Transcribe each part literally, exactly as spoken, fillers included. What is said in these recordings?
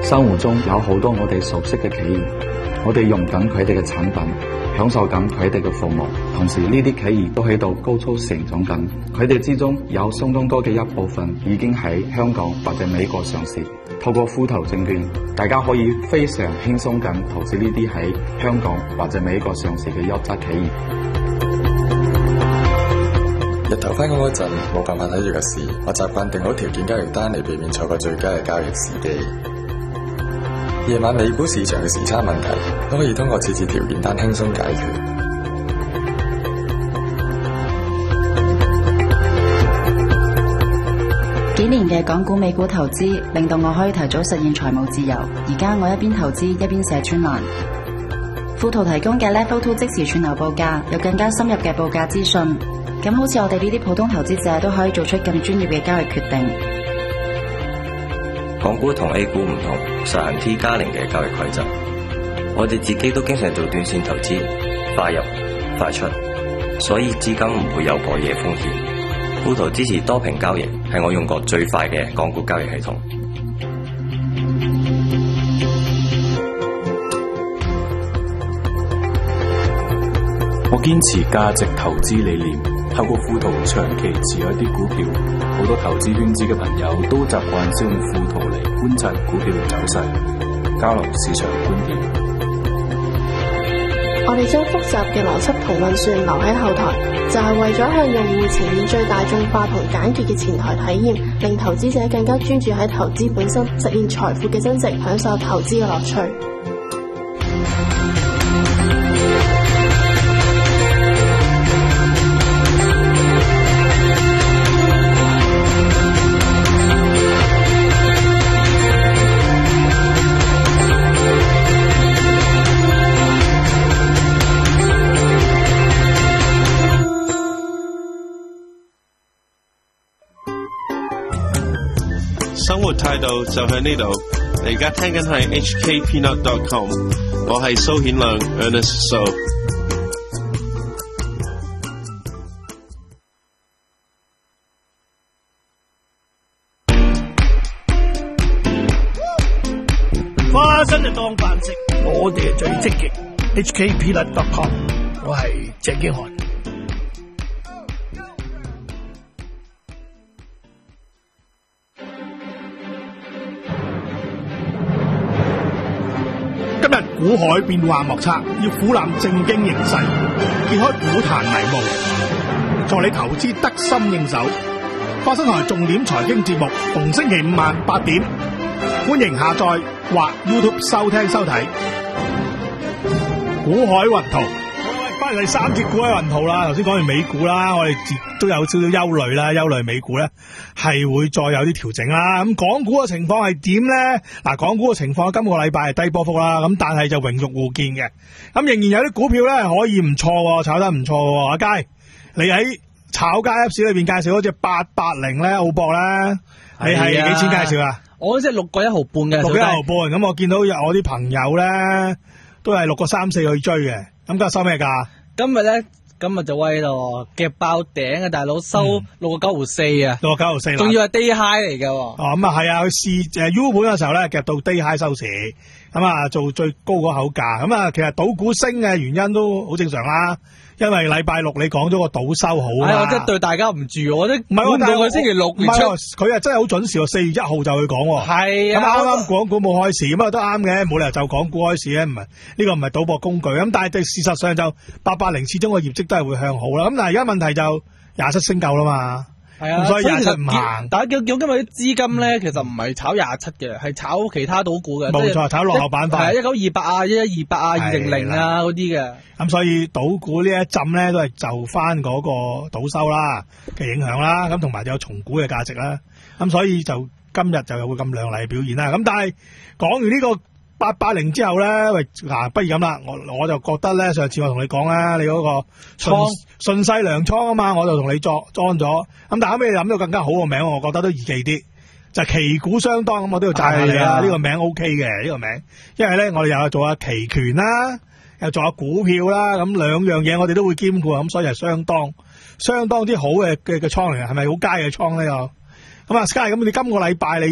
生活中有好多我哋熟悉嘅企業，我哋用緊佢哋嘅產品，享受緊佢哋嘅服務，同時呢啲企業都喺度高速成長緊，佢哋之中有相當多嘅一部分已經喺香港或者美國上市。透過富途證券，大家可以非常輕鬆咁投資呢啲喺香港或者美國上市嘅優質企業。 日頭返工嗰陣冇辦法睇住個市，我習慣定好條件交易單嚟避免錯過最佳嘅交易時機。夜晚美股市場嘅時差問題都可以通過設置條件單輕鬆解決。 幾年嘅港股美股投資令到我可以提早實現財務自由。而家我一邊投資一邊寫專欄。富途提供嘅 Level Two 即時串流報價，有更加深入嘅報價資訊。咁好似我哋呢啲普通投資者都可以做出更專業嘅交易決定。 港股同 A 股唔同，實行 T 加零嘅交易規則。我哋自己都經常做短線投資，快入快出，所以資金唔會有過夜風險。富途支持多屏交易，係我用過最快嘅港股交易系統。 我堅持價值投資理念，透過富途長期持有一啲股票，好多投資圈子嘅朋友都習慣使用富途嚟觀察股票走勢，交流市場觀點。 我哋將複雜嘅邏輯同運算留喺後台，就係為咗向用戶呈現最大眾化同簡潔嘅前台體驗，令投資者更加專注喺投資本身，實現財富嘅增值，享受投資嘅樂趣。 生活態度就喺呢度，你而家聽緊係 H K Peanut dot com， 我係蘇顯亮 Ernest So。 花生就當飯食，我哋係最積極 H K Peanut dot com， 我係鄭經翰。今日股海變幻莫測，要俯瞰正經形勢，揭開股壇迷霧，助你投資得心應手。花生台重點財經節目，逢星期五晚八點，歡迎下載或 YouTube 收聽收睇。股海雲圖，翻嚟第三節股海雲圖啦。頭先講完美股啦，我哋都有少少憂慮啦，憂慮美股咧係會再有啲調整啦。咁港股嘅情況係點咧？嗱，港股嘅情況今個禮拜係低波幅啦，咁但係就榮辱互見嘅。咁仍然有啲股票咧可以唔錯，炒得唔錯。阿佳，你喺炒家 Apps 裏邊介紹嗰隻八八零咧，澳博咧，你係幾錢介紹啊？ 我即係六個一毫半嘅， 六個一毫半。咁我見到有我啲朋友咧都係六個三四去追嘅。咁今日收咩價？今日咧，今日就威咯，夾爆頂啊！大佬收六個九毫四啊，六個九毫四，仲要係 day high 嚟嘅。哦，咁啊係啊，佢試誒 U 盤嘅時候咧，夾到 day high 收市，咁啊做最高嗰口價。咁啊，其實賭股升嘅原因都好正常啦。因為禮拜六你講咗個賭收好啦，我真係對大家唔住，我都唔係，但係佢星期六唔係，佢啊真係好準時喎，四月一號就去講，係啊，咁啱啱港股冇開市，咁啊都啱嘅，冇理由就港股開市咧，唔係呢個唔係賭博工具，咁但係事實上就八八零始終個業績都係會向好啦，咁但係而家問題就廿七升夠啦嘛。係啊，所以廿七唔行。但係叫叫今日啲資金咧，其實唔係炒廿七嘅，係炒其他賭股嘅。冇錯，炒落後板塊。係啊，一九二八啊，一一二八啊，二零零啊嗰啲嘅。咁所以賭股呢一浸咧，都係就翻嗰個賭收啦嘅影響啦，咁同埋有重估嘅價值啦。咁所以就今日就有個咁亮麗表現啦。咁但係講完呢個八八零之後咧，喂嗱，不如咁啦，我我就覺得咧，上次我同你講啦，你嗰個順順勢糧倉啊嘛，我就同你作裝咗，咁但係後尾你諗到更加好個名，我覺得都易記啲，就旗鼓相當，咁我都要讚下你啦，呢個名 O K 嘅呢個名，因為咧我哋又有做下期權啦，又做下股票啦，咁兩樣嘢我哋都會兼顧，咁所以係相當相當之好嘅嘅嘅倉嚟嘅，係咪好佳嘅倉咧又？咁啊 Sky，咁你今個禮拜你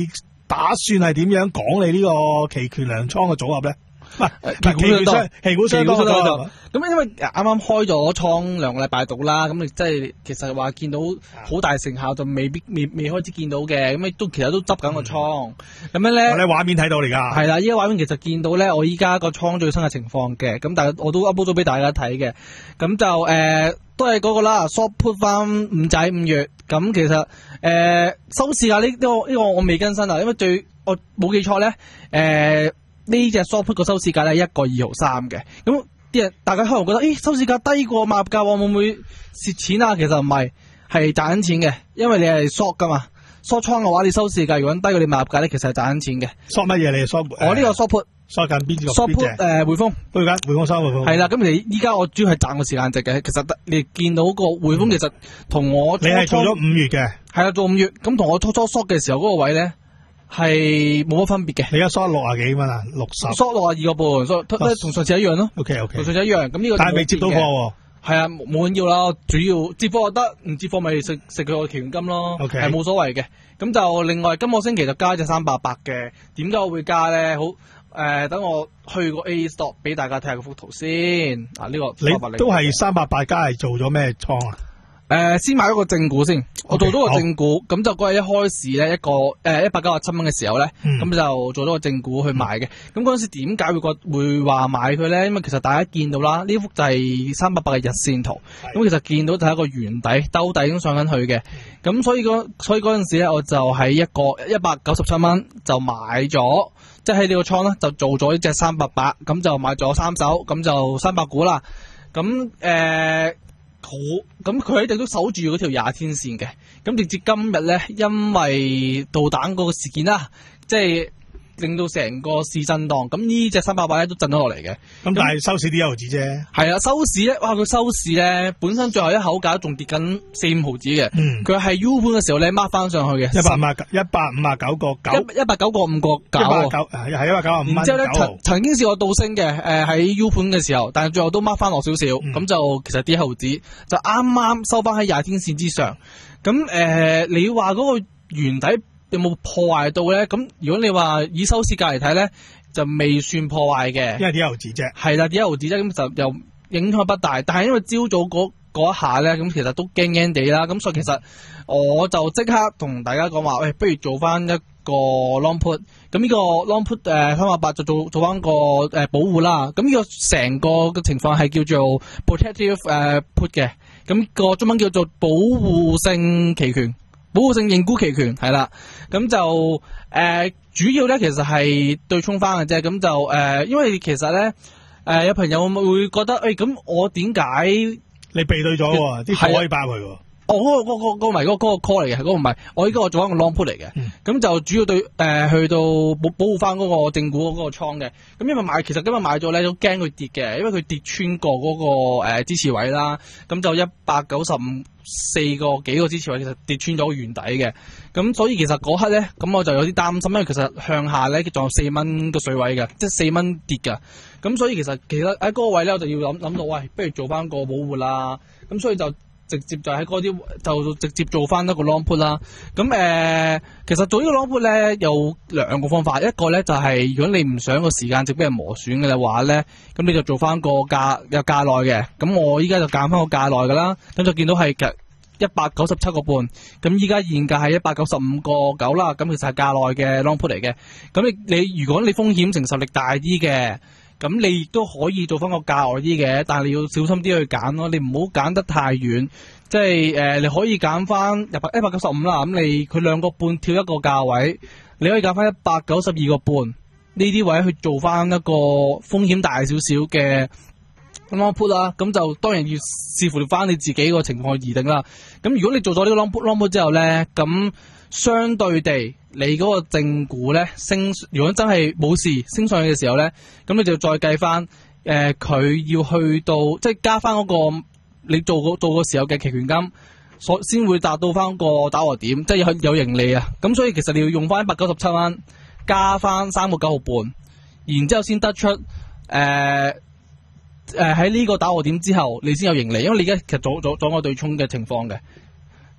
打算係點樣講你呢個期權糧倉嘅組合咧？唔係期權商，期股商多咗。 咁因為啱啱開咗倉兩個禮拜到啦，咁你即係其實話見到好大成效就未必未未開始見到嘅，咁你都其實都執緊個倉，咁、嗯、樣咧。我哋畫面睇到嚟㗎。 係啦，依家畫面其實見到咧，我依家個倉最新嘅情況嘅，咁但係我都 upload 咗俾大家睇嘅，咁就誒、呃、都係嗰個啦 ，short put 翻五仔五月，咁其實誒、呃、收市價呢呢個呢、呢個我未更新啊，因為最我冇記錯咧，誒、呃、呢隻 short put 個收市價咧一個二毫三嘅，咁。啲人大家可能覺得，誒收市價低過買入價，會唔會蝕錢啊？其實唔係，係賺緊錢嘅，因為你係 short 噶嘛，short 倉嘅話，你收市價如果低過你買入價咧，其實係賺緊錢嘅。 short 乜嘢？你 short？我呢個 short put，short 緊邊個 short put 誒匯豐， 匯緊匯豐收匯豐。係啦，咁你依家我主要係賺個時間值嘅，其實你見到個匯豐其實同我初初你係做咗五月嘅， 係啊，做五月，咁同我初初 short 嘅時候嗰個位咧。係冇乜分別嘅， 你而家 short 六啊幾蚊啊？六十 short 六啊二個半，short 同上次一樣咯。 O K O K， 同上次一樣。咁呢個但係未接到貨喎。 係啊，冇緊要啦，主要接貨就得，唔接貨咪食食佢個期權金咯。O K， 係冇所謂嘅。咁就另外今個星期就加隻三百八嘅，點解我會加咧？好誒，等、呃、我去個 A stop 俾大家睇下個幅圖先。啊，呢、這個你都係三百八加係做咗咩倉啊？ 誒、呃，先買咗個正股先，okay，我做咗個正股，咁就嗰日一開始咧，一個誒一百九十七蚊嘅時候咧，咁、嗯、就做咗個正股去買嘅。咁嗰陣時點解會覺會話買佢咧？因為其實大家見到啦，呢幅就係三百八嘅日線圖，咁其實見到就係一個圓底兜底已經上緊去嘅。咁所以嗰所以嗰陣時咧，我就喺一個一百九十七蚊就買咗，即係喺呢個倉咧就做咗呢隻三百八，咁就買咗三手，咁就三百股啦。咁誒。呃好，咁佢一直都守住嗰條廿天線嘅，咁直至今日咧，因為導彈嗰個事件啦，即係令到成個市震盪，咁呢隻三百八咧都震咗落嚟嘅。咁但係收市啲一毫子啫。係啊，收市咧，哇！佢收市咧本身最後一口價仲跌緊四五毫子嘅。嗯。佢係 U 盤嘅時候咧，掹翻上去嘅。一百五啊一百五啊九個九。一一百九個五個九。一百九係一百九啊五蚊。然之後咧，曾曾經試過倒升嘅，誒喺 U 盤嘅時候，但係最後都掹翻落少少，咁、嗯、就其實啲一毫子就啱啱收翻喺廿天線之上。咁誒、呃，你話嗰個圓底有冇破壞到咧？咁如果你話以收市價嚟睇咧，就未算破壞嘅， 因為啲一毫子啫。係啦，啲一毫子啫，咁就又影響不大。但係因為朝早嗰嗰一下咧，咁其實都驚驚地啦。咁所以其實我就即刻同大家講話，喂，不如做翻一個 long put。咁呢個 long put 誒三百八就做做翻個誒、呃、保護啦。咁呢個成個嘅情況係叫做 protective 誒、呃、put 嘅。咁個中文叫做保護性期權。保護性認沽期權係啦，咁就誒、呃、主要咧其實係對沖翻嘅啫，咁就誒、呃、因為其實咧誒、呃、有朋友會覺得誒咁、欸、我點解你避對咗喎，啲貨可以爆佢喎。 哦，嗰、那個嗰、那個嗰個唔係嗰個 call 嚟嘅，嗰、那個唔係，我依家我做緊個 long put 嚟嘅，咁、嗯、就主要對誒、呃、去到保保護翻嗰個正股嗰個倉嘅，咁因為買其實今日買咗咧都驚佢跌嘅，因為佢跌穿過嗰、那個誒、呃、支持位啦，咁就一百九十五四個幾個支持位，其實跌穿咗個圓底嘅，咁所以其實嗰刻咧，咁我就有啲擔心，因為其實向下咧仲有四蚊個水位嘅，即係四蚊跌㗎，咁所以其實其實喺嗰個位咧我就要諗諗到，喂，不如做翻個保護啦，咁所以就。直接就喺嗰啲就直接做翻一個 long put 啦。咁誒、呃，其實做呢個 long put 咧有兩個方法，一個咧就係、是、如果你唔想個時間值俾人磨損嘅話咧，咁你就做翻個價有價內嘅。咁我依家就揀翻個價內噶啦。咁就見到係其實一百九十七個半。咁依家現價係一百九十五個九啦。咁其實係價內嘅 long put 嚟嘅。咁你你如果你風險承受力大啲嘅。咁你亦都可以做翻個價外啲嘅，但係你要小心啲去揀咯，你唔好揀得太遠，即係誒、呃、你可以揀翻一百一百九十五啦，咁你佢兩個半跳一個價位，你可以揀翻一百九十二個半呢啲位去做翻一個風險大少少嘅 long put 啦，咁就當然要視乎翻你自己個情況而定啦。咁如果你做咗呢個 long put long put 之後咧，咁相對地，你嗰個正股咧升，如果真係冇事升上去嘅時候咧，咁你就再計翻，誒、呃、佢要去到即係加翻嗰、嗰個你做個做個時候嘅期權金，所先會達到翻個打和點，即係有有盈利啊。咁所以其實你要用翻一百九十七蚊，加翻三個九毫半，然之後先得出誒誒喺呢個打和點之後，你先有盈利，因為你而家其實做做做個對沖嘅情況嘅。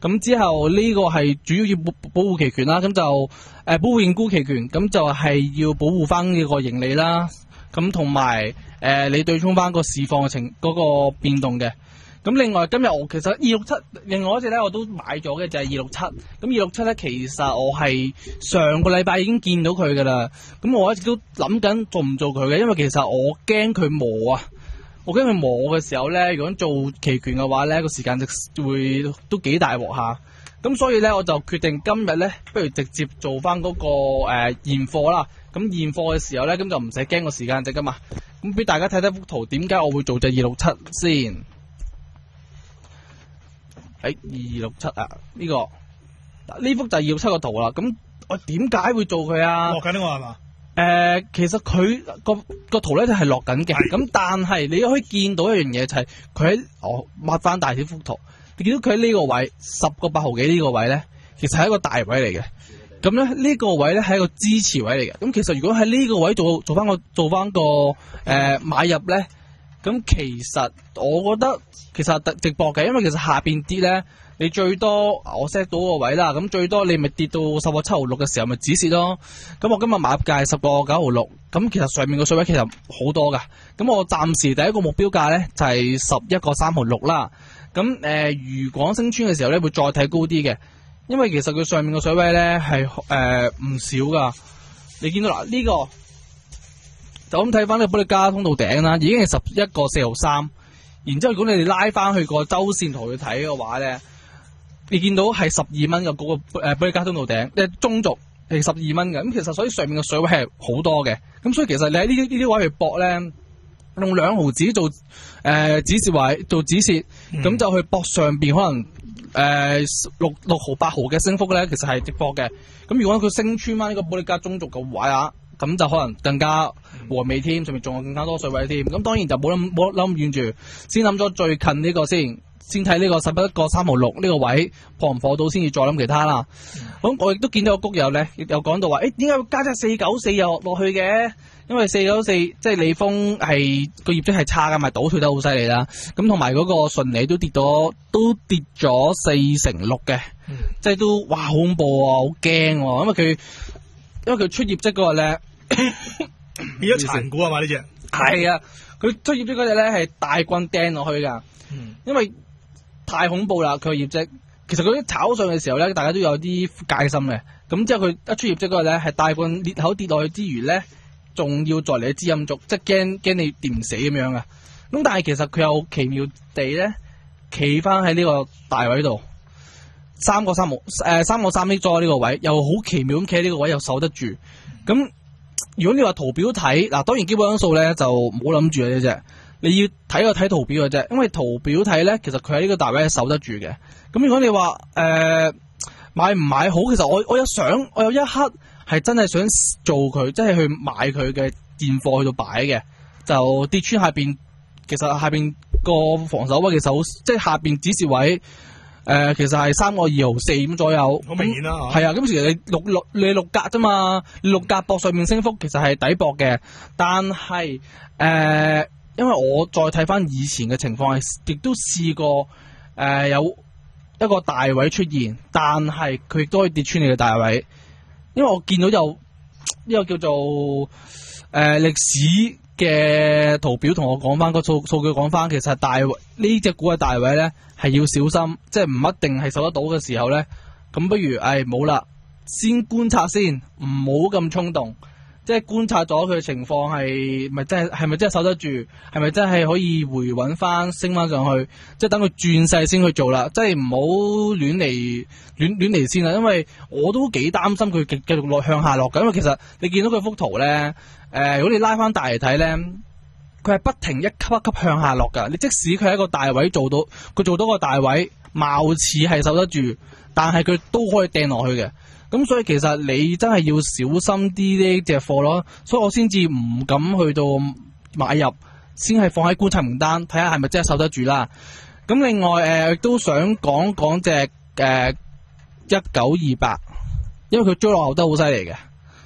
咁之後呢個係主要要保保護期權啦，咁就誒、呃、保護認沽期權，咁就係要保護翻呢個盈利啦，咁同埋誒你對沖翻個市況嘅情嗰個變動嘅。咁另外今日我其實二六七，另外一隻咧我都買咗嘅就係二六七。咁二六七咧其實我係上個禮拜已經見到佢噶啦。咁我一直都諗緊做唔做佢嘅，因為其實我驚佢磨啊。我驚佢磨嘅時候咧，如果做期權嘅話咧，個時間就會都幾大鑊下。咁所以咧我就決定今日咧，不如直接做翻嗰、那個誒、呃、現貨啦。咁現貨嘅時候咧，咁就唔使驚個時間值噶嘛。咁俾大家睇睇幅圖，點解我會做隻二六七先？喺二六七啊，呢、這個呢幅就係二六七個圖啦。咁我點解會做佢啊？ 落緊呢個係嘛？ 誒、呃，其實佢個個圖咧就係落緊嘅。咁但係你可以見到一樣嘢就係佢喺我抹翻大啲幅圖，你見到佢喺呢個位十個八毫幾呢個位咧，其實係一個大位嚟嘅。咁咧呢、這個位咧係一個支持位嚟嘅。咁其實如果喺呢個位做做翻個做翻個誒、呃、買入咧，咁其實我覺得其實係直播嘅，因為其實下邊跌咧，你最多我 set 到個位啦，咁最多你咪跌到十個七毫六嘅時候咪止蝕咯。咁我今日買入價係十個九毫六，咁其實上面個水位其實好多噶。咁我暫時第一個目標價咧就係十一個三毫六啦。咁誒、呃，如果升穿嘅時候咧會再睇高啲嘅，因為其實佢上面個水位咧係誒唔少噶。你見到嗱呢、這個？就咁睇翻呢個保力加通道頂啦，已經係十一個四毫三。然之後如果你哋拉翻去個周線圖去睇嘅話咧，你見到係十二蚊嘅嗰個誒保力加通道頂，即係中軸係十二蚊嘅。咁其實所以上面嘅水位係好多嘅。咁所以其實你喺呢啲呢啲位去搏咧，用兩毫子做誒、呃、止蝕位做止蝕，咁、嗯、就去搏上邊可能誒六六毫八毫嘅升幅咧，其實係直搏嘅。咁如果佢升穿翻呢個保力加中軸嘅位啊，咁就可能更加和美添，上面仲有更加多水位添。咁當然就冇諗冇諗咁遠住，先諗咗最近呢個先，先睇呢個十一個三毫六呢個位破唔破到，先至再諗其他啦。咁、嗯、我亦都見到個谷友咧，亦有講到話，誒點解會加隻四九四又落去嘅？因為四九四即係利豐係個業績係差噶，咪倒退得好犀利啦。咁同埋嗰個順利都跌咗，都跌咗四成六嘅，嗯、即係都哇好恐怖啊，好驚喎！因為佢因為佢出業績嗰日咧。 變咗殘股啊嘛呢隻， 係啊，佢出業績嗰隻咧係大棍掟落去噶，嗯、因為太恐怖啦佢個業績。其實佢啲炒上嘅時候咧，大家都有啲戒心嘅。咁之後佢一出業績嗰日咧，係大棍裂口跌落去之餘咧，仲要再嚟啲支陰燭，即係驚驚你跌唔死咁樣噶。咁但係其實佢有奇妙地咧，企翻喺呢個大位度，三個三毫誒三個三億咗呢個位，又好奇妙咁企喺呢個位又守得住。咁如果你話圖表睇嗱，當然基本因素咧就唔好諗住嘅啫，你要睇就睇圖表嘅啫，因為圖表睇咧，其實佢喺呢個大位係守得住嘅。咁如果你話誒、呃、買唔買好，其實我我有想，我有一刻係真係想做佢，即係去買佢嘅現貨去到擺嘅，就跌穿下邊，其實下邊個防守位其實好，即係下邊指示位。誒、呃，其實係三個二毫四咁左右， 好明顯啦。 係啊，咁其實你六六你六格啫嘛，六格博上面升幅其實係抵博嘅。但係誒、呃，因為我再睇翻以前嘅情況，係亦都試過誒、呃、有一個大位出現，但係佢亦都可以跌穿你嘅大位。因為我見到有呢個叫做誒歷、呃、史嘅圖表同我講翻個數數據講翻，其實大位呢隻股嘅大位咧係要小心，即係唔一定係守得到嘅時候咧，咁不如誒冇啦，先觀察先，唔好咁衝動，即係觀察咗佢嘅情況係咪真係係咪真係守得住，係咪真係可以回穩翻升翻上去，即係等佢轉勢先去做啦，即係唔好亂嚟亂亂嚟先啦，因為我都幾擔心佢繼繼續落向下落嘅，因為其實你見到佢幅圖咧。誒、呃，如果你拉翻大嚟睇咧，佢係不停一級一級向下落噶。你即使佢喺一個大位做到，佢做到個大位，貌似係守得住，但係佢都可以掟落去嘅。咁所以其實你真係要小心啲呢隻貨咯。所以我先至唔敢去到買入，先係放喺觀察名單，睇下係咪真係守得住啦。咁另外誒，亦、呃、都想講講隻誒一九二八，因為佢追落後得好犀利嘅。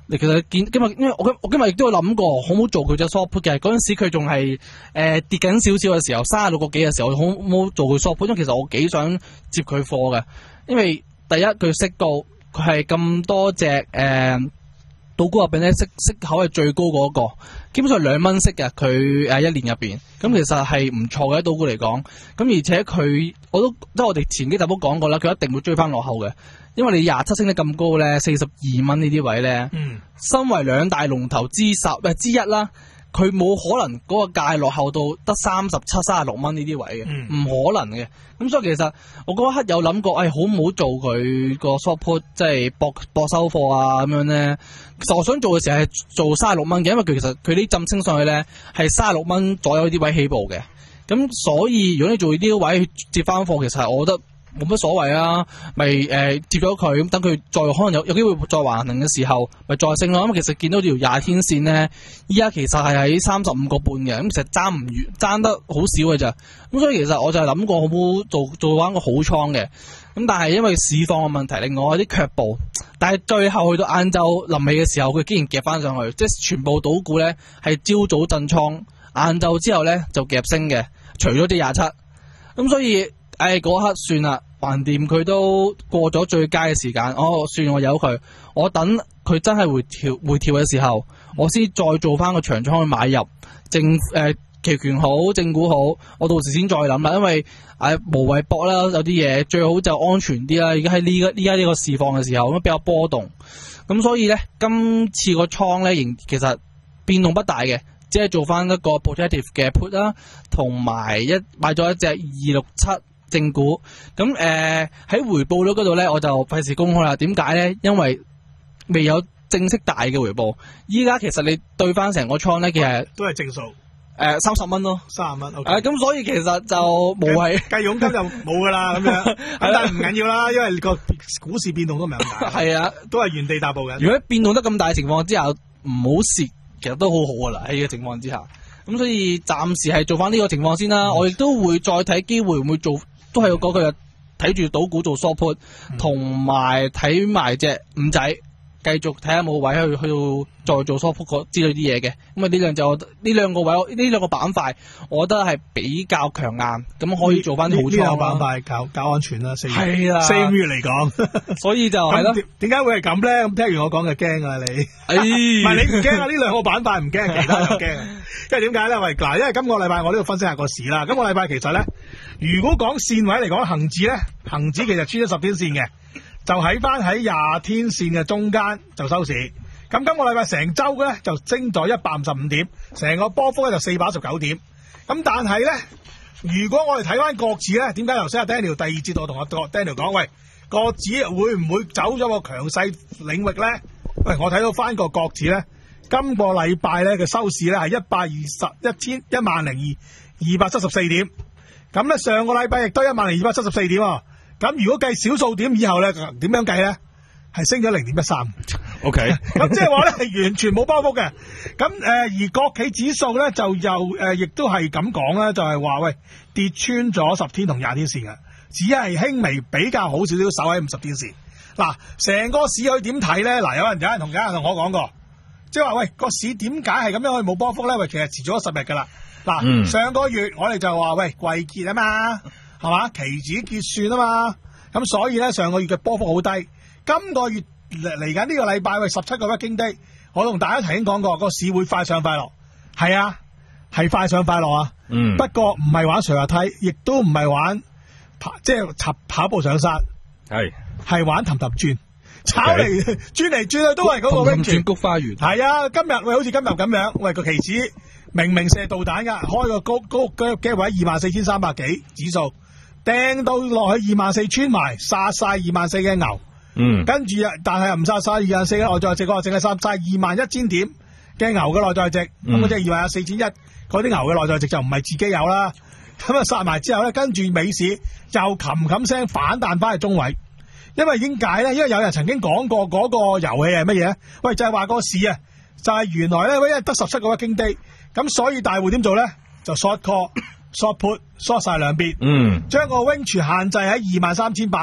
你其實見今日，因為我今我今日亦都有諗過，好唔好做佢隻 short put 嘅？嗰陣時佢仲係誒跌緊少少嘅時候，三十六個幾嘅時候，好唔好做佢 short put？因為其實我幾想接佢貨嘅，因為第一佢息高，佢係咁多隻誒賭股入邊咧息息口係最高嗰、那個，基本上兩蚊息嘅佢誒一年入邊，咁其實係唔錯嘅喺賭股嚟講。咁而且佢我都即係我哋前幾集都講過啦，佢一定會追翻落後嘅。因為你廿七升得咁高咧，四十二蚊呢啲位咧，嗯，身為兩大龍頭之十誒之一啦，佢冇可能嗰個價落後到得三十七、三十六蚊呢啲位嘅，唔、嗯、可能嘅。咁所以其實我嗰一刻有諗過，誒、哎，好唔好做佢個 short put，即係博博收貨啊咁樣咧？其實我想做嘅時候係做三十六蚊嘅，因為佢其實佢呢浸升上去咧係三十六蚊左右呢啲位起步嘅。咁所以如果你做呢啲位接翻貨，其實我覺得冇乜所謂啊，咪誒、呃、接咗佢，咁等佢再可能有有機會再橫行嘅時候，咪再升咯。咁其實見到條廿天線咧，依家其實係喺三十五個半嘅，咁其實爭唔遠，爭得好少嘅咋。咁所以其實我就係諗過好唔好做做翻個好倉嘅。咁但係因為市況嘅問題，令我有啲卻步。但係最後去到晏晝臨尾嘅時候，佢竟然夾翻上去，即係全部賭股咧係朝早震倉，晏晝之後咧就夾升嘅，除咗啲廿七。咁所以誒嗰刻算啦。橫掂佢都過咗最佳嘅時間，哦，算我由佢，我等佢真係回調回調嘅時候，我先再做翻個長倉去買入正誒期權好正股好，我到時先再諗啦，因為誒、呃、無謂搏啦，有啲嘢最好就安全啲啦。而家喺呢個依家呢個市況嘅時候，咁比較波動，咁所以咧今次個倉咧仍其實變動不大嘅，只係做翻一個 protective 嘅 put 啦，同埋一買咗一隻二六七。正股咁誒喺回報率嗰度咧，我就費事公開啦。點解咧？因為未有正式大嘅回報。依家其實你對翻成個倉咧，其實都係正數誒三十蚊咯， 三十蚊。誒、 okay. 咁、啊、所以其實就冇謂計佣金就冇噶啦咁樣。咁但係唔緊要啦，因為個股市變動都唔係咁大。係啊，都係原地踏步嘅。 如果變動得咁大嘅情況之下，唔好蝕，其實都好好噶啦喺呢個情況之下。咁所以暫時係做翻呢個情況先啦。嗯、我亦都會再睇機會，會唔會做。都係嗰句睇住賭股做 short put，同埋睇埋隻五仔，繼續睇下冇位去去到再做 short put 之類啲嘢嘅。咁啊呢兩就呢兩個位，呢兩個板塊，我覺得係比較強硬，咁可以做翻好倉。呢兩個板塊較較安全啦，四係啦，四五月嚟講，所以就係咯。點解會係咁咧？咁聽完我講就驚啊你，唔係你唔驚啊？呢兩個板塊唔驚，其他就驚。因為點解咧？喂，嗱，因為今個禮拜我都要分析下個市啦。今個禮拜其實咧，如果講線位嚟講，恒指咧，恒指其實穿咗十天線嘅，就喺翻喺廿天線嘅中間就收市。咁今個禮拜成周嘅咧就升咗一百五十五點，成個波幅咧就四百一十九點。咁但係咧，如果我哋睇翻國指咧，點解頭先阿 Daniel 第二節我同阿 Daniel 講，喂，國指會唔會走咗個強勢領域咧？喂，我睇到翻個國指咧。今個禮拜咧嘅收市咧係一百二十一千一萬零二二百七十四點，咁咧上個禮拜亦都一萬零二百七十四點啊！咁如果計小數點以後咧，點樣計咧？係升咗零點一三。OK，咁即係話咧係完全冇波幅嘅。咁誒、呃、而國企指數咧就又誒亦都係咁講啦，就係、是、話喂跌穿咗十天同廿天線嘅，只係輕微比較好少少守喺五十天線。嗱，成個市佢點睇咧？嗱，有人有人同有人同我講過。即係話喂，個市點解係咁樣可以冇波幅咧？喂，其實遲咗十日噶啦。嗱、嗯，上個月我哋就話喂季結啊嘛，係嘛，期指結算啊嘛，咁所以咧上個月嘅波幅好低。今個月嚟嚟緊呢個禮拜喂十七個 working day，我同大家提醒講過，個市會快上快落。係啊，係快上快落啊。嗯。不過唔係玩垂滑梯，亦都唔係玩跑，即係踏跑步上山。係。係玩氹氹轉。炒嚟轉嚟轉去都係嗰個 range，轉菊花園。係啊，今日喂好似今日咁樣，喂個期指明明射導彈噶，開個高高嘅嘅位二萬四千三百幾指數，掟到落去二萬四穿埋，殺晒二萬四嘅牛。嗯，跟住啊，但係又唔殺晒二萬四嘅內在值，我淨係殺晒二萬一千點嘅牛嘅內在值。咁嗰隻二萬四千一，嗰啲牛嘅內在值就唔係自己有啦。咁啊殺埋之後咧，跟住美市又冚冚聲反彈翻去中位。因為點解咧？因為有人曾經講過嗰個遊戲係乜嘢？喂，就係、是、話個市啊，就係、是、原來咧，因為得十七個 working day，咁所以大戶點做咧？就 short call、short put、short 晒兩邊，嗯，將個 range 限制喺二萬三千八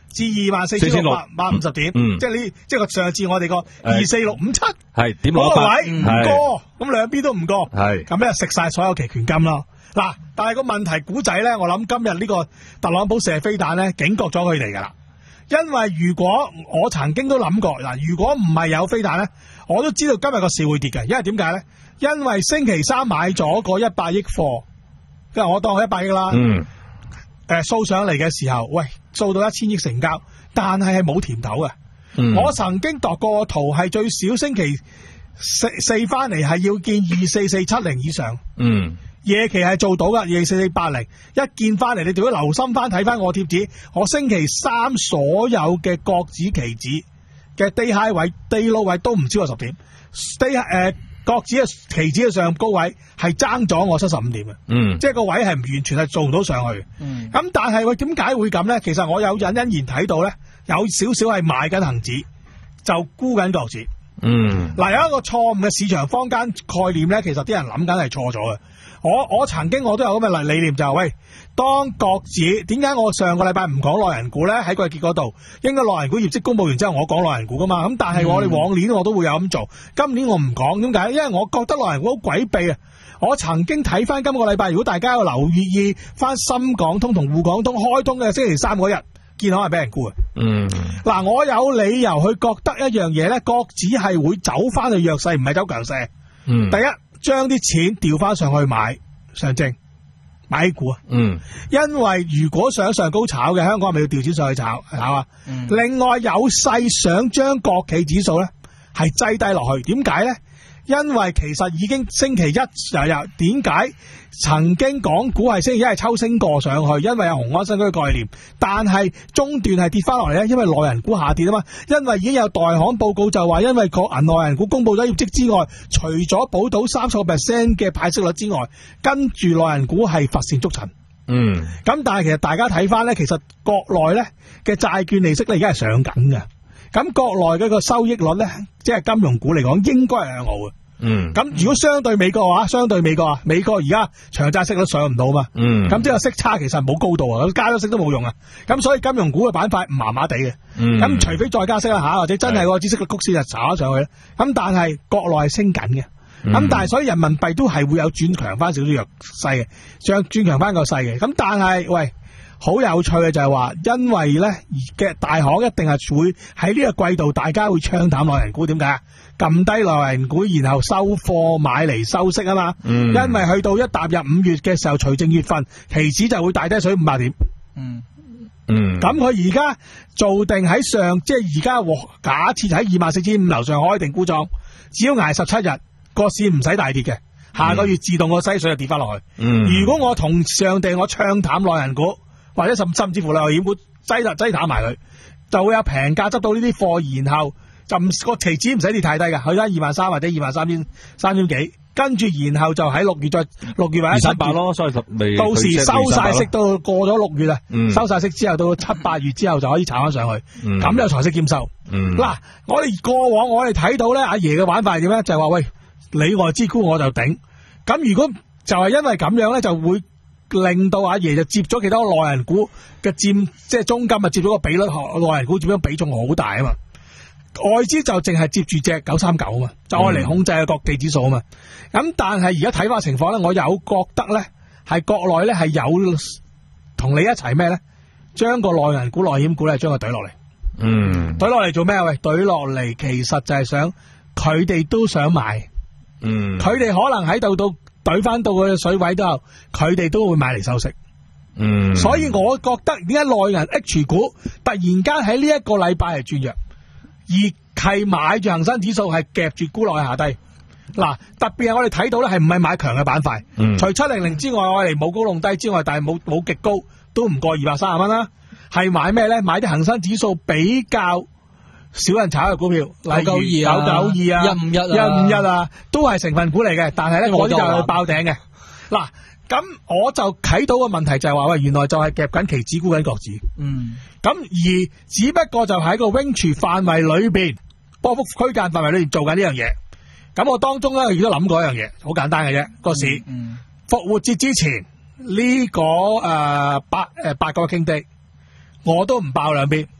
至二萬四千六百百五十點， 嗯、 即係呢，即係個上次我哋個二四六五七係點攞嗰個法？ 位唔過，咁兩邊都唔過， 係咁咧食晒所有期權金咯。嗱，但係個問題古仔咧，我諗今日呢個特朗普射飛彈咧，警覺咗佢哋噶啦。因為如果我曾經都諗過，嗱，如果唔係有飛彈咧，我都知道今日個市會跌嘅。因為點解咧？因為星期三買咗個一百億貨，即係我當佢一百億啦。嗯。誒，掃上嚟嘅時候，喂，掃到一千億成交，但係係冇甜頭嘅。嗯、我曾經度過個圖，係最少星期四四翻嚟係要見二四四七零以上。嗯，夜期係做到噶，二四四八零一見翻嚟，你哋要留心翻睇翻我貼紙，我星期三所有嘅國指期指嘅 day high 位、day low 位都唔超過十點。day 誒、呃。國指嘅期指嘅上高位係爭咗我七十五點嘅，嗯，即係個位係唔完全係做唔到上去，嗯，咁但係喂，點解會咁咧？其實我有隱隱然睇到咧，有少少係買緊恒指，就沽緊國指，嗯，嗱，有一個錯誤嘅市場坊間概念咧，其實啲人諗緊係錯咗嘅。我我曾經我都有咁嘅理念就係、是、喂，當國指點解我上個禮拜唔講內銀股咧？喺季結嗰度，應該內銀股業績公布完之後我講內銀股噶嘛，咁但係我哋往年我都會有咁做，今年我唔講，點解？因為我覺得內銀股好詭秘啊！我曾經睇翻今個禮拜，如果大家有留意翻深港通同滬港通開通嘅星期三嗰日，見到係俾人沽嘅。嗯，嗱，我有理由去覺得一樣嘢咧，國指係會走翻去弱勢，唔係走強勢。嗯，第一。將啲錢調翻上去買上證買 A 股啊，嗯，因為如果想上高炒嘅，香港係咪要調錢上去炒炒啊？嗯、另外有勢想將國企指數咧係擠低落去，點解咧？因為其實已經星期一又又點解曾經港股係星期一係抽升過上去，因為有雄安新區嘅概念，但係中段係跌翻落嚟咧，因為內銀股下跌啊嘛，因為已經有代行報告就話，因為個銀內銀股公布咗業績之外，除咗保到三十個 percent 嘅派息率之外，跟住內銀股係乏善足陳。嗯，咁但係其實大家睇翻咧，其實國內咧嘅債券利息咧而家係上緊嘅，咁國內嗰個收益率咧，即係金融股嚟講，應該係向好嘅。嗯，咁如果相對美國嘅話，相對美國啊，美國而家長債息都上唔到嘛，嗯，咁即係息差其實冇高度啊，加咗息都冇用啊，咁所以金融股嘅板塊麻麻地嘅，嗯，咁除非再加息啦吓，或者真係個孳息嘅曲線就炒咗上去咧，咁但係國內係升緊嘅，咁、嗯、但係所以人民幣都係會有轉強翻少少弱勢嘅，將轉強翻個勢嘅，咁但係喂，好有趣嘅就係話，因為咧嘅大行一定係會喺呢個季度，大家會唱淡內銀股，點解啊？撳低內銀股，然後收貨買嚟收息啊嘛，嗯、因為去到一踏入五月嘅時候，除正月份，期指就會大低水五百點。嗯嗯，咁佢而家做定喺上，即係而家假設喺二萬四千五樓上開定沽莊，只要挨十七日，個市唔使大跌嘅，下個月自動個西水就跌翻落去。嗯，如果我同上地我唱淡內銀股，或者甚甚至乎內險股擠落擠淡埋佢，就會有平價執到呢啲貨，然後。就唔個期指唔使跌太低㗎，去翻二萬三或者二萬三千三千幾，跟住然後就喺六月再六月或者七月八咯，所以到時收晒息到過咗六月啊，嗯、收晒息之後到七八月之後就可以炒翻上去，咁有財息兼收。嗱、嗯，我哋過往我哋睇到咧，阿爺嘅玩法係點咧？就係、是、話喂，你外資沽我就頂，咁如果就係因為咁樣咧，就會令到阿爺就接咗其他內銀股嘅佔，即係中金啊，接咗個比率，內銀股佔咗比重好大啊嘛。外資就淨係接住隻九三九啊嘛，就愛嚟控制個國企指數啊嘛。咁、嗯、但係而家睇翻情況咧，我有覺得咧係國內咧係有同你一齊咩咧？將個內銀股、內險股咧將佢懟落嚟。嗯，懟落嚟做咩啊？喂，懟落嚟其實就係想佢哋都想買。嗯，佢哋可能喺度到懟翻到個水位都有，佢哋都會買嚟收息。嗯，所以我覺得點解內銀 H 股突然間喺呢一個禮拜係轉弱？而係買住恒生指數係夾住沽落去下低，嗱，特別係我哋睇到咧係唔係買強嘅板塊，嗯、除七零零之外，我哋冇高弄低之外，但係冇冇極高，都唔過二百三十蚊啦。係買咩咧？買啲恒生指數比較少人炒嘅股票，例如九九二啊、一五一啊、一五一啊，都係成分股嚟嘅，但係咧嗰啲就係爆頂嘅。嗱，咁我就睇到個問題就係話喂，原來就係夾緊期指沽緊國指。嗯。咁而只不過就喺個 range 範圍裏邊，波幅區間範圍裏邊做緊呢樣嘢。咁我當中咧亦都諗過一樣嘢，好簡單嘅啫。個市復、嗯嗯、活節之前呢、這個誒、呃、八誒、呃、八個傾地，我都唔爆兩邊，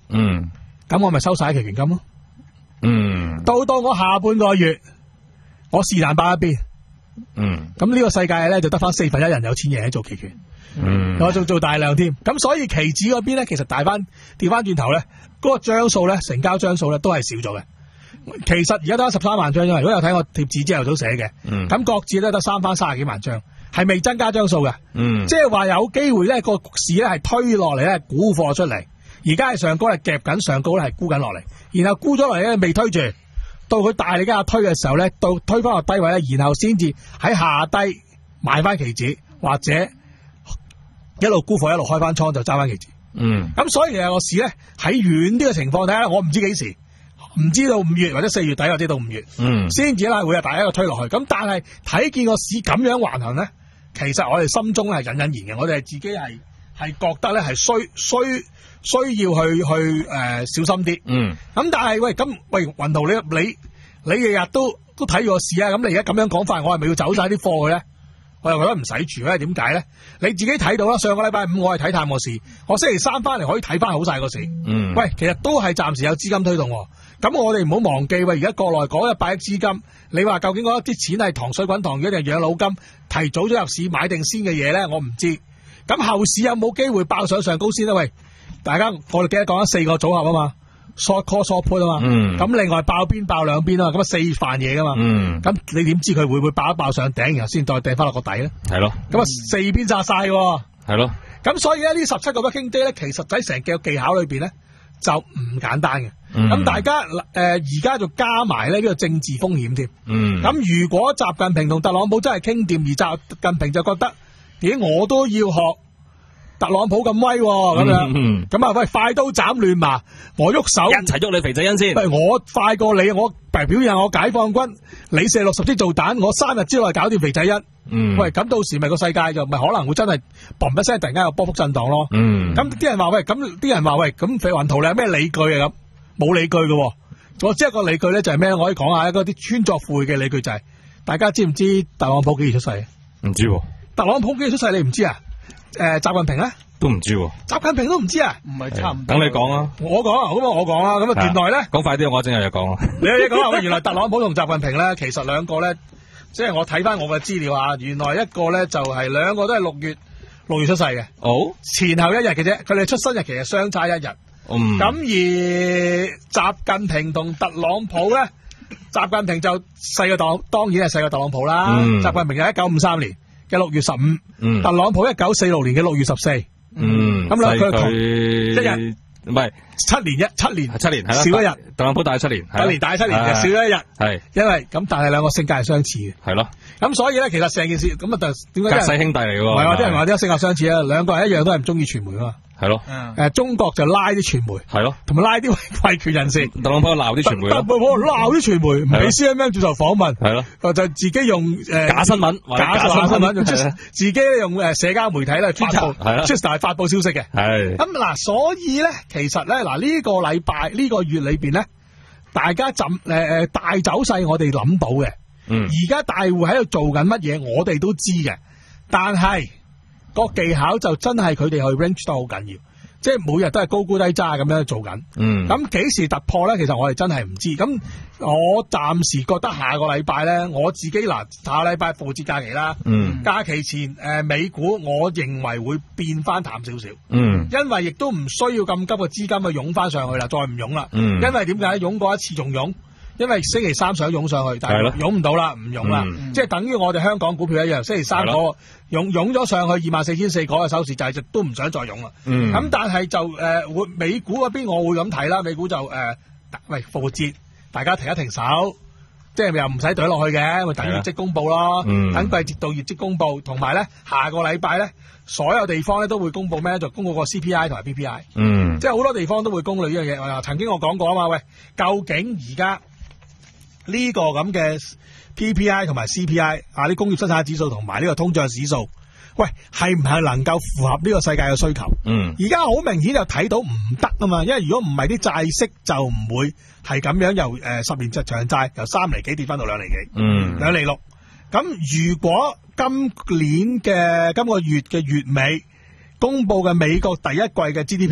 嗯， 咁我咪收晒期權金咯。 嗯， 到到我下半個月，我是但擺一邊。 嗯， 咁呢個世界咧就得翻四分一人有錢嘢做期權。 嗯， 我仲做大量添，咁所以期指嗰邊咧，其實大翻調翻轉頭咧，嗰、那個張數咧，成交張數咧都係少咗嘅。其實而家得十三萬張，因為如果有睇我貼紙朝頭早寫嘅，咁、嗯、各自咧得三翻三十幾萬張，係未增加張數嘅。嗯，即係話有機會咧個市咧係推落嚟咧沽貨出嚟，而家係上高係夾緊，上高咧係沽緊落嚟，然後沽咗落嚟咧未推住，到佢大力加推嘅時候咧，到推翻落低位咧，然後先至喺下低買翻期指或者。一路沽貨一路開翻倉就揸翻期指，嗯，咁所以其實個市咧喺遠啲嘅情況睇下，我唔知幾時，唔知道五月或者四月底或者到五月，嗯，先至啦會有大一個推落去。咁但係睇見個市咁樣橫行咧，其實我哋心中係隱隱然嘅，我哋係自己係係覺得咧係需需需要去去誒、呃、小心啲，嗯，咁但係喂咁喂雲圖你你你日日都都睇住個市啊，咁你而家咁樣講法，我係咪要走晒啲貨嘅咧？我又覺得唔使住咧，點解咧？你自己睇到啦，上個禮拜五我係睇淡個市，我星期三翻嚟可以睇翻好晒個市。嗯，喂，其實都係暫時有資金推動，咁我哋唔好忘記喂，而家國內嗰一百億資金，你話究竟嗰一啲錢係糖水滾糖魚定係養老金提早咗入市買定先嘅嘢咧？我唔知。咁後市有冇機會爆上上高先咧？喂，大家我哋記得講咗四個組合啊嘛。short call short put 啊嘛，咁、嗯、另外爆邊爆兩邊啊，咁啊四飯嘢噶嘛，咁、嗯、你點知佢會唔會爆一爆上頂，然後先再掟翻落個底咧？係咯，咁啊四邊炸晒喎，係咯，咁所以咧呢十七個 working day 咧，其實喺成個技巧裏邊咧就唔簡單嘅，咁、嗯、大家誒而家就加埋咧呢個政治風險添，咁、嗯、如果習近平同特朗普真係傾掂，而習近平就覺得咦我都要學特朗普咁威咁樣，咁、嗯、啊喂快刀斬亂麻，我喐手一齊喐你肥仔恩先。 喂，我快過你，我表現我解放軍，你射六十支導彈，我三日之內搞掂肥仔恩。嗯，喂，咁到時咪個世界就咪可能會真係嘣一聲突然間有波幅震盪咯。嗯，咁啲人話喂，咁啲人話喂，咁肥雲圖你有咩理據啊？咁冇理據嘅，我只係個理據咧就係咩？我可以講下嗰啲穿鑿附會嘅理據就係、是，大家知唔知特朗普幾時出世？唔知、啊。特朗普幾時出世？你唔知啊？誒、呃，習近平咧都唔知、啊，習近平都唔知啊，唔係差唔多。等你講啊，我講啊，咁啊我講啦，咁啊原來咧，講快啲，我真係有嘢講啊。你有嘢講啊？原來特朗普同習近平咧，其實兩個咧，即係我睇翻我嘅資料啊，原來一個咧就係、是、兩個都係六月六月出世嘅，哦，前後一日嘅啫，佢哋出生日期係相差一日。嗯，咁而習近平同特朗普咧，習近平就細個當當然係細個特朗普啦。嗯，習近平係一九五三年嘅六月十五，嗯，特朗普一九四六年嘅六月十四，嗯，咁兩佢同一日，唔係七年一七年七年係啦，少一日，特朗普大七年，一年大七年嘅少咗一日，係，因為咁但係兩個性格係相似嘅，係咯，咁所以咧其實成件事咁啊就點解？隔世兄弟嚟嘅喎，係啊，啲人話啲性格相似啊，兩個人一樣都係唔中意傳媒啊嘛。係咯，誒，中國就拉啲傳媒，係咯，同埋拉啲維權人士。特朗普鬧啲傳媒，特朗普鬧啲傳媒，唔俾 C N N 接受訪問，係咯，就自己用誒假新聞，假新聞，就自己用誒社交媒體咧發布，係啦 ，Twitter 發布消息嘅，係。咁嗱，所以咧，其實咧，嗱呢個禮拜呢個月裏邊咧，大家浸誒誒大走勢，我哋諗到嘅，嗯，而家大戶喺度做緊乜嘢，我哋都知嘅，但係。個技巧就真係佢哋去 range 都好緊要，即係每日都係高沽低揸咁樣做緊。嗯，咁幾時突破咧？其實我哋真係唔知。咁我暫時覺得下個禮拜咧，我自己嗱下個禮拜復活節假期啦。嗯，假期前誒、呃、美股，我認為會變翻淡少少。嗯，因為亦都唔需要咁急嘅資金去湧翻上去啦，再唔湧啦。嗯，因為點解湧過一次仲湧？因為星期三想湧上去，但係湧唔到啦，唔湧啦，即係等於我哋香港股票一樣，星期三嗰個湧湧咗上去二萬四千四嗰個收市就係就都唔想再湧啦。咁、嗯、但係就誒會、呃、美股嗰邊我會咁睇啦，美股就誒、呃、喂復活節大家停一停手，即係又唔使懟落去嘅，咪等業績公佈咯，嗯、等季節度業績公佈，同埋咧下個禮拜咧所有地方咧都會公佈咩？就公佈個 C P I 同埋 P P I，嗯，即係好多地方都會公佈呢樣嘢。曾經我講過啊嘛，喂，究竟而家呢個咁嘅 P P I 同埋 C P I 啊，啲工業生產指數同埋呢個通脹指數，喂，係唔係能夠符合呢個世界嘅需求？嗯，而家好明顯就睇到唔得啊嘛，因為如果唔係啲債息就唔會係咁樣由誒、呃、十年長債由三厘幾跌翻到兩厘幾，嗯，兩厘六。咁如果今年嘅今個月嘅月尾公布嘅美國第一季嘅 G D P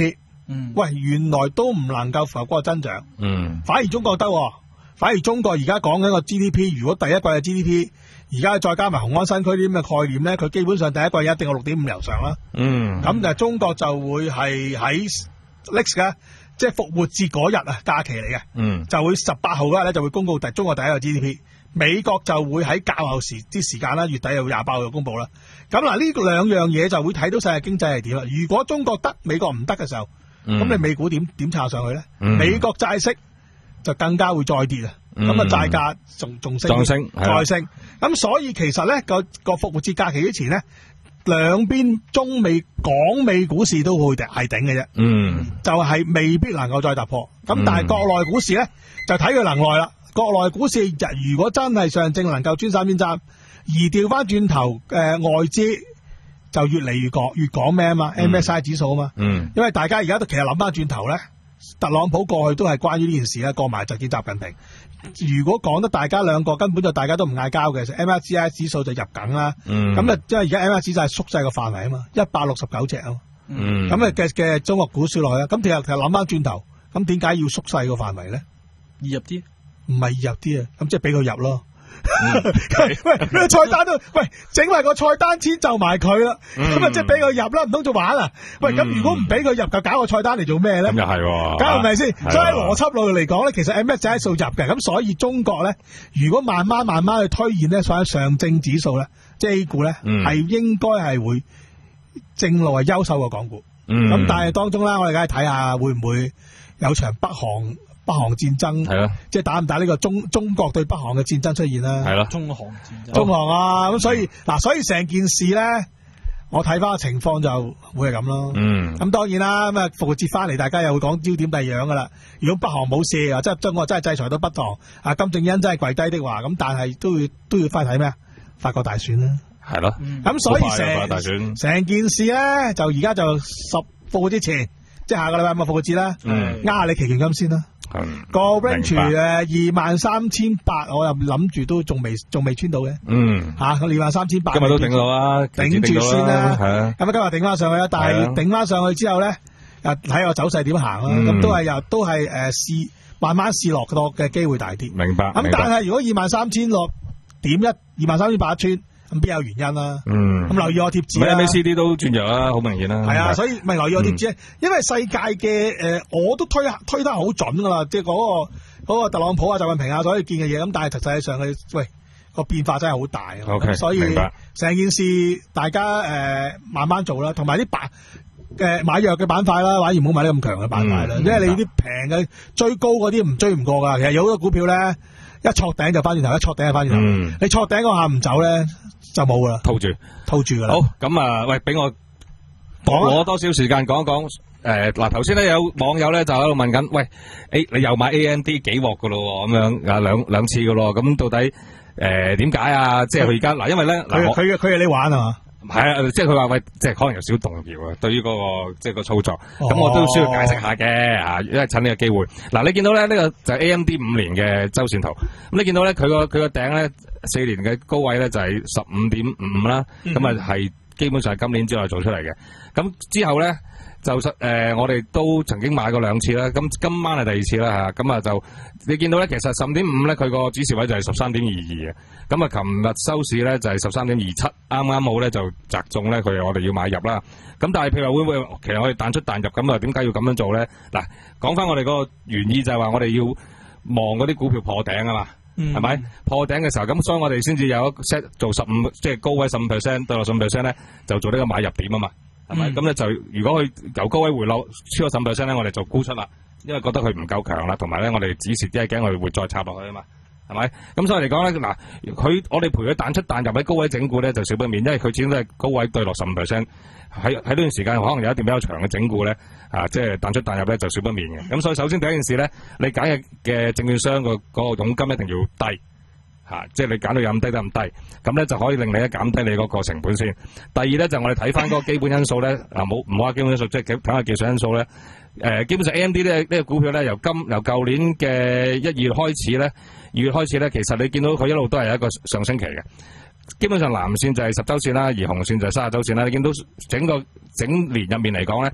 嗯，喂，原來都唔能夠符合嗰個增長。 嗯， 反而中國得，反而中國而家講緊個 G D P， 如果第一季嘅 G D P， 而家再加埋雄安新區啲咁嘅概念咧，佢基本上第一季一定有六點五樓上啦。 嗯， 咁就中國就會係喺 next 嘅，即係復活節嗰日啊，假期嚟嘅。嗯，就會十八號嗰日咧就會公告第中國第一個 G D P。美國就會喺較後時啲時間啦，月底又廿八號就公布啦。咁嗱，呢兩樣嘢就會睇到世界經濟係點啦。如果中國得，美國唔得嘅時候，咁、嗯、你美股點點炒上去咧、嗯？美國債息就更加會再跌啊！咁、嗯、啊，債價仲仲升， 升再升。咁所以其實咧個個復活節假期之前咧，兩邊中美港美股市都會係頂嘅啫。嗯，就係、是、未必能夠再突破。咁、嗯、但係國內股市咧就睇佢能耐啦。國內股市如果真係上證能夠穿三千三，而調翻轉頭，誒、呃、外資就越嚟越講越講咩啊嘛 ，M S I 指數啊嘛，嗯，因為大家而家都其實諗翻轉頭咧，特朗普過去都係關於呢件事咧，過埋就見習近平。如果講得大家兩個根本就大家都唔嗌交嘅 ，M S I 指數就入緊啦，嗯，咁啊，因為而家 M S I 指數係縮細個範圍啊嘛，一百六十九隻啊嘛，嗯，咁啊嘅嘅中國股市落去啦，咁其實其實諗翻轉頭，咁點解要縮細個範圍咧？ 易入啲。 唔係易入啲啊，咁即係俾佢入咯。嗯、喂，個菜單都喂整埋個菜單遷就埋佢啦，咁啊即係俾佢入啦，唔通做玩啊？喂，咁如果唔俾佢入，就搞個菜單嚟做咩咧？咁又係喎， 搞係咪先？所以喺邏輯路嚟講咧，其實 M S C I 數入嘅，咁所以中國咧，如果慢慢慢慢去推演咧，所謂上證指數咧，即係 A 股咧，係、嗯、應該係會正路係優秀過港股。咁、嗯、但係當中啦，我哋梗係睇下會唔會有場北韓。北韓戰爭係咯，即係打唔打呢個中中國對北韓嘅戰爭出現啦？係咯，中韓戰爭，中韓啊，咁、哦、所以嗱、嗯，所以成件事咧，我睇翻個情況就會係咁咯。嗯，咁當然啦，咁啊復活節翻嚟，大家又會講焦點第二樣噶啦。如果北韓冇事啊，即係中國真係制裁到北韓啊，金正恩真係跪低的話，咁但係都要都要翻睇咩？法國大選啦，係咯。咁、嗯、所以成成件事咧，就而家就十復活之前，即係下個禮拜咪復活節啦。嗯，壓下你期權金先啦。嗯，個 range 誒二萬三千八，我又諗住都仲未仲未穿到嘅。嗯，吓咁二萬三千八，今日都頂到啦，頂住先啦。係啊，咁啊今日頂翻上去啦，但係頂翻上去之後咧，又睇個走勢點行啦。咁、嗯、都係又都係誒試慢慢試落落嘅機會大啲。明白。咁但係如果二萬三千六點一，二萬三千八一穿。咁邊有原因啦、啊？嗯，咁留意我貼紙啦。M A C D 都轉弱啦，好明顯啦。係啊，所以咪留意我貼紙、嗯，因為世界嘅誒、呃，我都推推得好準噶啦，即係嗰個嗰、嗰個特朗普啊、習近平啊，所以見嘅嘢。咁但係實際上佢喂個變化真係好大。O K， 所以成件事大家誒、呃、慢慢做啦，同埋啲板誒買弱嘅板塊啦，反而唔好買啲咁強嘅板塊啦、嗯。因為你啲平嘅追高嗰啲唔追唔過噶。其實有好多股票咧，一挫頂就翻轉頭，一挫頂就翻轉頭。嗯、你挫頂嗰下唔走咧，就冇噶啦，套住，套住噶啦。好，咁啊，喂，俾我攞多少時間講一講。誒，嗱，頭先咧有網友咧就喺度問緊，喂，誒，你又買 A M D 幾鑊噶咯？咁樣啊，兩兩次噶咯。咁到底誒點解啊？即係佢而家嗱，因為咧，佢佢佢係你玩啊嘛？係啊，即係佢話喂，即係可能有少動搖啊。對於嗰個即係個操作，咁、哦、我都需要解釋下嘅啊，因為趁呢個機會。嗱，你見到咧呢個就係 A M D 五年嘅周線圖，咁你見到咧佢個佢個頂咧四年嘅高位咧就係十五點五啦，咁啊係基本上係今年之內做出嚟嘅。咁之後咧就誒、呃、我哋都曾經買過兩次啦，咁今晚係第二次啦吓，咁啊就你見到咧其實十五點五咧佢個指示位就係十三點二二嘅，咁啊琴日收市咧就係十三點二七，啱啱好咧就砸中咧佢我哋要買入啦。咁但係譬如話會唔會其實我哋彈出彈入咁啊？點解要咁樣做咧？嗱，講翻我哋嗰個原意就係話我哋要望嗰啲股票破頂啊嘛。係、嗯、咪破頂嘅時候咁，所以我哋先至有一 set 做十五，即係高位十五 percent 對落十五 percent 咧，就做呢個買入點啊嘛，係咪？咁、嗯、咧就如果佢由高位回落超過十五 percent 咧，我哋就沽出啦，因為覺得佢唔夠強啦，同埋咧我哋止蝕，因為驚我哋會再插落去啊嘛，係咪？咁所以嚟講咧，嗱，佢我哋陪佢彈出彈入喺高位整固咧，就少不免，因為佢始終都係高位對落十五 percent，喺喺呢段時間可能有一段比較長嘅整固咧，啊，即係彈出彈入咧就少不免嘅。咁所以首先第一件事咧，你揀嘅嘅證券商個嗰個佣金一定要低。吓、啊，即係你揀到有咁低得咁低，咁咧就可以令你咧減低你嗰個成本先。第二咧就我哋睇翻嗰個基本因素咧，嗱冇唔好話基本因素，即係睇下技術因素咧。誒、呃，基本上 A M D 呢呢個股票咧，由今由舊年嘅一月開始咧，二月開始咧，其實你見到佢一路都係一個上升期嘅。基本上藍線就係十周線啦，而紅線就係三十周線啦。你見到整個整年入面嚟講咧，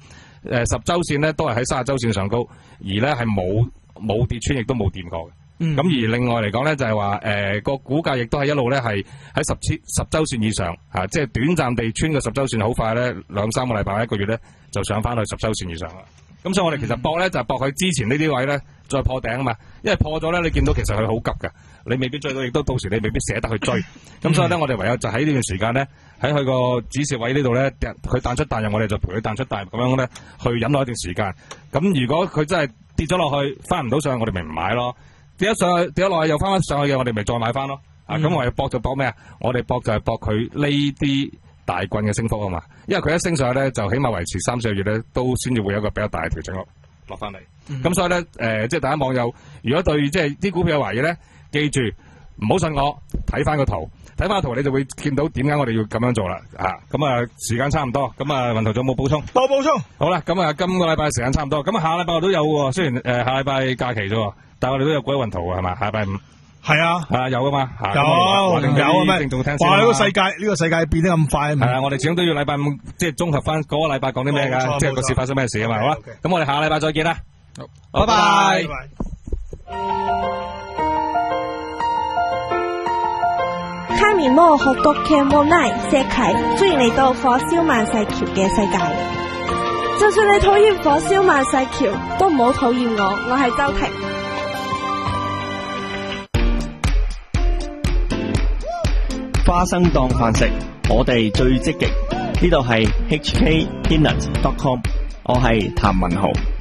誒十周線咧都係喺三十周線上高，而咧係冇冇跌穿，亦都冇掂過嘅。咁、嗯、而另外嚟講咧，就係話誒個股價亦都係一路咧係喺十千十周線以上嚇、啊，即係短暫地穿個十周線，好快咧兩三個禮拜一個月咧就上翻去十周線以上啦。咁所以我哋其實搏咧就係搏佢之前呢啲位咧再破頂啊嘛，因為破咗咧你見到其實佢好急㗎，你未必追到，亦都到時你未必捨得去追。咁所以咧我哋唯有就喺呢段時間咧喺佢個止蝕位呢度咧，佢彈出彈入，我哋就陪佢彈出彈入咁樣咧去忍耐一段時間。咁如果佢真係跌咗落去翻唔到上去，我哋咪唔買咯。跌咗上去，跌咗落去又翻翻上去嘅，我哋咪再買翻咯。嗯、啊，咁我哋搏就搏咩啊？我哋搏就係搏佢呢啲大棍嘅升幅啊嘛。因為佢一升上去咧，就起碼維持三四個月咧，都先至會有一個比較大嘅調整落落翻嚟。咁、嗯、所以咧，誒、呃，即係大家網友，如果對即係啲股票有懷疑咧，記住唔好信我，睇翻個圖，睇翻個圖你就會見到點解我哋要咁樣做啦。啊，咁啊，時間差唔多，咁啊，雲圖仲有冇補充？ 冇補充。好啦， 咁啊，今個禮拜時間差唔多，咁啊，下禮拜我都有喎。雖然誒、呃、下禮拜假期啫。但係我哋都有鬼雲圖嘅係嘛？下禮拜五係啊， 係啊有噶嘛？ 有有啊咩？哇！呢個世界呢個世界變得咁快， 係啊！我哋始終都要禮拜五即係綜合翻嗰個禮拜講啲咩㗎？即係個市發生咩事啊嘛？好啦，咁我哋下禮拜再見啦。好，拜拜。 卡面魔學國嘅無奈石啟，歡迎嚟到火燒萬世橋嘅世界。就算你討厭火燒萬世橋，都唔好討厭我，我係周婷。 花生當飯食，我哋最積極。呢度係 H K Peanut dot com， 我係譚文豪。